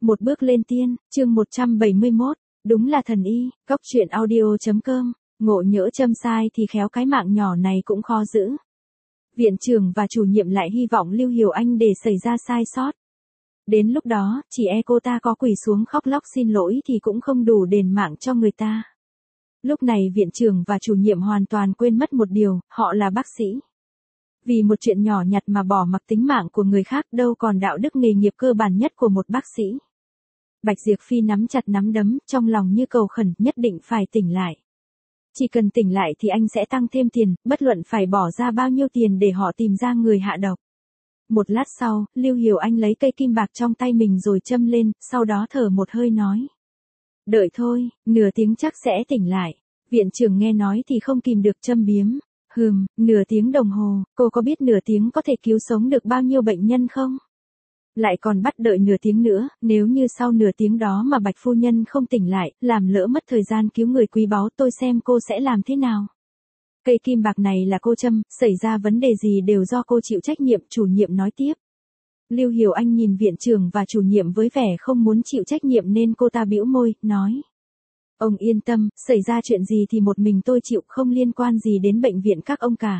Một bước lên tiên, chương 171, đúng là thần y, góc truyện audio.com, ngộ nhỡ châm sai thì khéo cái mạng nhỏ này cũng khó giữ. Viện trưởng và chủ nhiệm lại hy vọng Lưu Hiểu Anh để xảy ra sai sót. Đến lúc đó, chỉ cô ta có quỳ xuống khóc lóc xin lỗi thì cũng không đủ đền mạng cho người ta. Lúc này viện trưởng và chủ nhiệm hoàn toàn quên mất một điều, họ là bác sĩ. Vì một chuyện nhỏ nhặt mà bỏ mặc tính mạng của người khác đâu còn đạo đức nghề nghiệp cơ bản nhất của một bác sĩ. Bạch Diệp Phi nắm chặt nắm đấm, trong lòng như cầu khẩn, nhất định phải tỉnh lại. Chỉ cần tỉnh lại thì anh sẽ tăng thêm tiền, bất luận phải bỏ ra bao nhiêu tiền để họ tìm ra người hạ độc. Một lát sau, Lưu Hiểu Anh lấy cây kim bạc trong tay mình rồi châm lên, sau đó thở một hơi nói. Đợi thôi, nửa tiếng chắc sẽ tỉnh lại. Viện trưởng nghe nói thì không kìm được châm biếm. Nửa tiếng đồng hồ, cô có biết nửa tiếng có thể cứu sống được bao nhiêu bệnh nhân không? Lại còn bắt đợi nửa tiếng nữa, nếu như sau nửa tiếng đó mà Bạch phu nhân không tỉnh lại, làm lỡ mất thời gian cứu người quý báu, tôi xem cô sẽ làm thế nào. Cây kim bạc này là cô châm, xảy ra vấn đề gì đều do cô chịu trách nhiệm, chủ nhiệm nói tiếp. Lưu Hiểu Anh nhìn viện trưởng và chủ nhiệm với vẻ không muốn chịu trách nhiệm nên cô ta bĩu môi, nói. Ông yên tâm, xảy ra chuyện gì thì một mình tôi chịu, không liên quan gì đến bệnh viện các ông cả.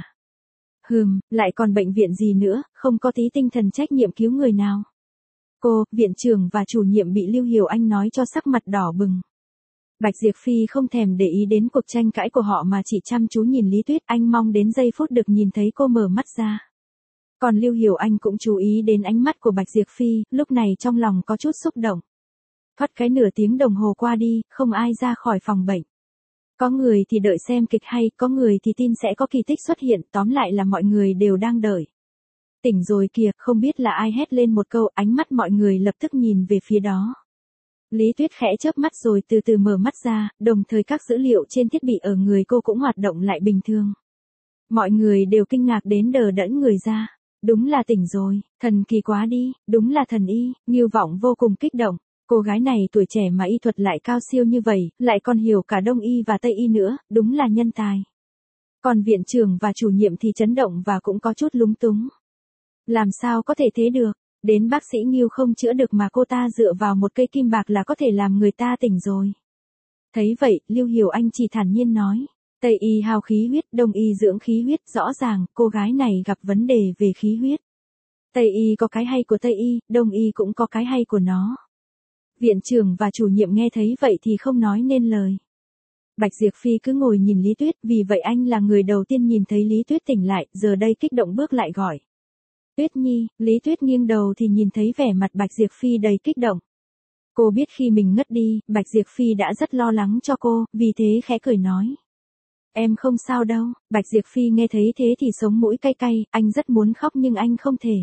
Lại còn bệnh viện gì nữa, không có tí tinh thần trách nhiệm cứu người nào. Cô, viện trưởng và chủ nhiệm bị Lưu Hiểu Anh nói cho sắc mặt đỏ bừng. Bạch Diệp Phi không thèm để ý đến cuộc tranh cãi của họ mà chỉ chăm chú nhìn Lý Tuyết, anh mong đến giây phút được nhìn thấy cô mở mắt ra. Còn Lưu Hiểu Anh cũng chú ý đến ánh mắt của Bạch Diệp Phi, lúc này trong lòng có chút xúc động. Thoát cái nửa tiếng đồng hồ qua đi, không ai ra khỏi phòng bệnh. Có người thì đợi xem kịch hay, có người thì tin sẽ có kỳ tích xuất hiện, tóm lại là mọi người đều đang đợi. Tỉnh rồi kìa, không biết là ai hét lên một câu, ánh mắt mọi người lập tức nhìn về phía đó. Lý Tuyết khẽ chớp mắt rồi từ từ mở mắt ra, đồng thời các dữ liệu trên thiết bị ở người cô cũng hoạt động lại bình thường. Mọi người đều kinh ngạc đến đờ đẫn người ra. Đúng là tỉnh rồi, thần kỳ quá đi, đúng là thần y, Ngưu Vọng vô cùng kích động. Cô gái này tuổi trẻ mà y thuật lại cao siêu như vậy, lại còn hiểu cả Đông y và Tây y nữa, đúng là nhân tài. Còn viện trưởng và chủ nhiệm thì chấn động và cũng có chút lúng túng. Làm sao có thể thế được, đến bác sĩ Ngưu không chữa được mà cô ta dựa vào một cây kim bạc là có thể làm người ta tỉnh rồi. Thấy vậy, Lưu Hiểu Anh chỉ thản nhiên nói. Tây y hao khí huyết, Đông y dưỡng khí huyết, rõ ràng, cô gái này gặp vấn đề về khí huyết. Tây y có cái hay của Tây y, Đông y cũng có cái hay của nó. Viện trưởng và chủ nhiệm nghe thấy vậy thì không nói nên lời. Bạch Diệp Phi cứ ngồi nhìn Lý Tuyết, vì vậy anh là người đầu tiên nhìn thấy Lý Tuyết tỉnh lại, giờ đây kích động bước lại gọi. Tuyết Nhi, Lý Tuyết nghiêng đầu thì nhìn thấy vẻ mặt Bạch Diệp Phi đầy kích động. Cô biết khi mình ngất đi, Bạch Diệp Phi đã rất lo lắng cho cô, vì thế khẽ cười nói. Em không sao đâu, Bạch Diệp Phi nghe thấy thế thì sống mũi cay cay, anh rất muốn khóc nhưng anh không thể.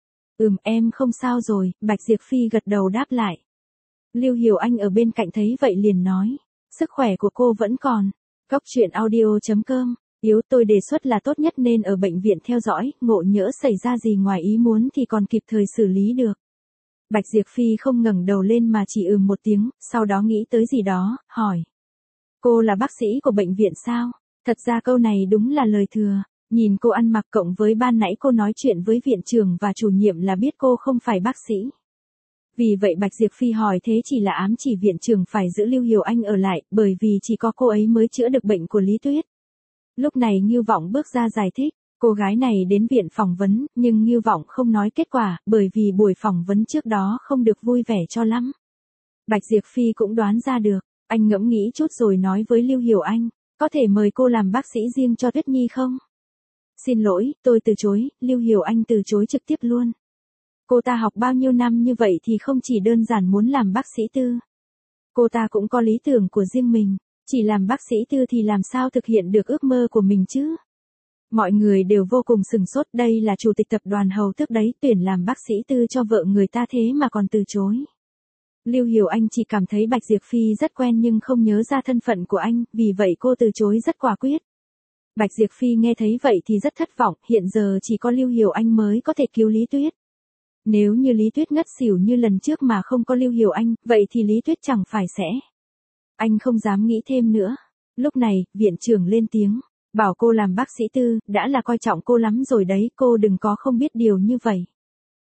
Em không sao rồi, Bạch Diệp Phi gật đầu đáp lại. Lưu Hiểu Anh ở bên cạnh thấy vậy liền nói, sức khỏe của cô vẫn còn. Góc truyện audio.com, tôi đề xuất là tốt nhất nên ở bệnh viện theo dõi, ngộ nhỡ xảy ra gì ngoài ý muốn thì còn kịp thời xử lý được. Bạch Diệp Phi không ngẩng đầu lên mà chỉ một tiếng, sau đó nghĩ tới gì đó, hỏi. Cô là bác sĩ của bệnh viện sao? Thật ra câu này đúng là lời thừa, nhìn cô ăn mặc cộng với ban nãy cô nói chuyện với viện trưởng và chủ nhiệm là biết cô không phải bác sĩ. Vì vậy Bạch Diệp Phi hỏi thế chỉ là ám chỉ viện trưởng phải giữ Lưu Hiểu Anh ở lại, bởi vì chỉ có cô ấy mới chữa được bệnh của Lý Tuyết. Lúc này Ngưu Vọng bước ra giải thích, cô gái này đến viện phỏng vấn, nhưng Ngưu Vọng không nói kết quả, bởi vì buổi phỏng vấn trước đó không được vui vẻ cho lắm. Bạch Diệp Phi cũng đoán ra được, anh ngẫm nghĩ chút rồi nói với Lưu Hiểu Anh, có thể mời cô làm bác sĩ riêng cho Tuyết Nhi không? Xin lỗi, tôi từ chối, Lưu Hiểu Anh từ chối trực tiếp luôn. Cô ta học bao nhiêu năm như vậy thì không chỉ đơn giản muốn làm bác sĩ tư. Cô ta cũng có lý tưởng của riêng mình, chỉ làm bác sĩ tư thì làm sao thực hiện được ước mơ của mình chứ? Mọi người đều vô cùng sửng sốt, đây là chủ tịch tập đoàn Hầu Tước đấy, tuyển làm bác sĩ tư cho vợ người ta thế mà còn từ chối. Lưu Hiểu Anh chỉ cảm thấy Bạch Diệp Phi rất quen nhưng không nhớ ra thân phận của anh, vì vậy cô từ chối rất quả quyết. Bạch Diệp Phi nghe thấy vậy thì rất thất vọng, hiện giờ chỉ có Lưu Hiểu Anh mới có thể cứu Lý Tuyết. Nếu như Lý Tuyết ngất xỉu như lần trước mà không có Lưu Hiểu Anh, vậy thì Lý Tuyết chẳng phải sẽ. Anh không dám nghĩ thêm nữa. Lúc này, viện trưởng lên tiếng, bảo cô làm bác sĩ tư, đã là coi trọng cô lắm rồi đấy, cô đừng có không biết điều như vậy.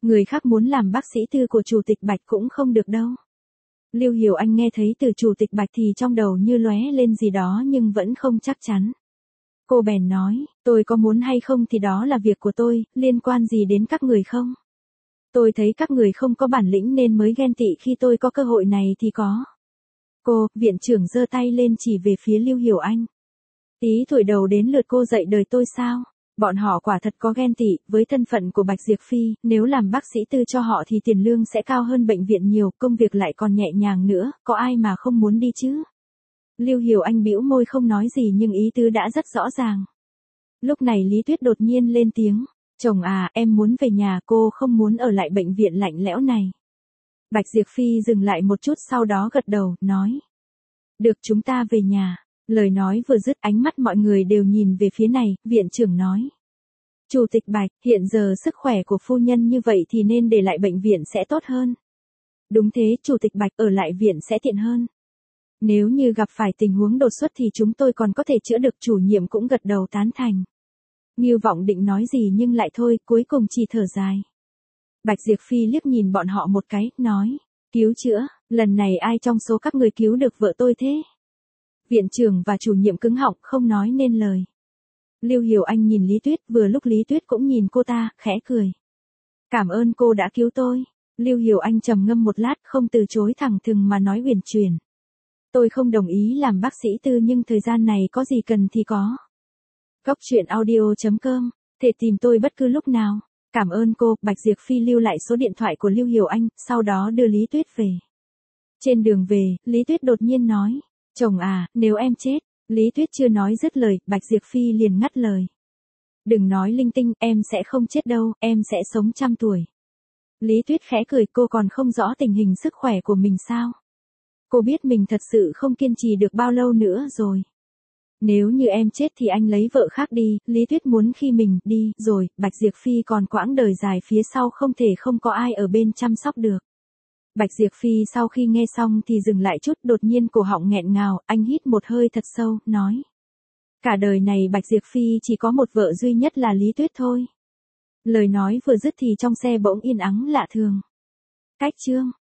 Người khác muốn làm bác sĩ tư của Chủ tịch Bạch cũng không được đâu. Lưu Hiểu Anh nghe thấy từ Chủ tịch Bạch thì trong đầu như lóe lên gì đó nhưng vẫn không chắc chắn. Cô bèn nói, tôi có muốn hay không thì đó là việc của tôi, liên quan gì đến các người không? Tôi thấy các người không có bản lĩnh nên mới ghen tị khi tôi có cơ hội này thì có. Cô, viện trưởng giơ tay lên chỉ về phía Lưu Hiểu Anh. Tí tuổi đầu đến lượt cô dạy đời tôi sao? Bọn họ quả thật có ghen tị, với thân phận của Bạch Diệp Phi, nếu làm bác sĩ tư cho họ thì tiền lương sẽ cao hơn bệnh viện nhiều, công việc lại còn nhẹ nhàng nữa, có ai mà không muốn đi chứ? Lưu Hiểu Anh bĩu môi không nói gì nhưng ý tứ đã rất rõ ràng. Lúc này Lý Tuyết đột nhiên lên tiếng, chồng à, em muốn về nhà, cô không muốn ở lại bệnh viện lạnh lẽo này. Bạch Diệp Phi dừng lại một chút sau đó gật đầu, nói. Được, chúng ta về nhà. Lời nói vừa dứt ánh mắt mọi người đều nhìn về phía này, viện trưởng nói. Chủ tịch Bạch, hiện giờ sức khỏe của phu nhân như vậy thì nên để lại bệnh viện sẽ tốt hơn. Đúng thế, Chủ tịch Bạch, ở lại viện sẽ tiện hơn. Nếu như gặp phải tình huống đột xuất thì chúng tôi còn có thể chữa được, chủ nhiệm cũng gật đầu tán thành. Ngưu Vọng định nói gì nhưng lại thôi, cuối cùng chỉ thở dài. Bạch Diệp Phi liếc nhìn bọn họ một cái, nói, cứu chữa, lần này ai trong số các người cứu được vợ tôi thế? Viện trưởng và chủ nhiệm cứng họng không nói nên lời. Lưu Hiểu Anh nhìn Lý Tuyết, vừa lúc Lý Tuyết cũng nhìn cô ta, khẽ cười. Cảm ơn cô đã cứu tôi. Lưu Hiểu Anh trầm ngâm một lát không từ chối thẳng thừng mà nói uyển chuyển. Tôi không đồng ý làm bác sĩ tư nhưng thời gian này có gì cần thì có. Góc truyện audio.com, thể tìm tôi bất cứ lúc nào. Cảm ơn cô. Bạch Diệp Phi lưu lại số điện thoại của Lưu Hiểu Anh, sau đó đưa Lý Tuyết về. Trên đường về, Lý Tuyết đột nhiên nói, chồng à, nếu em chết. Lý Tuyết chưa nói dứt lời, Bạch Diệp Phi liền ngắt lời. Đừng nói linh tinh, em sẽ không chết đâu, em sẽ sống 100 tuổi. Lý Tuyết khẽ cười, cô còn không rõ tình hình sức khỏe của mình sao? Cô biết mình thật sự không kiên trì được bao lâu nữa rồi. Nếu như em chết thì anh lấy vợ khác đi, Lý Tuyết muốn khi mình đi rồi, Bạch Diệp Phi còn quãng đời dài phía sau không thể không có ai ở bên chăm sóc được. Bạch Diệp Phi sau khi nghe xong thì dừng lại chút, đột nhiên cổ họng nghẹn ngào, anh hít một hơi thật sâu, nói. Cả đời này Bạch Diệp Phi chỉ có một vợ duy nhất là Lý Tuyết thôi. Lời nói vừa dứt thì trong xe bỗng yên ắng lạ thường. Cách chương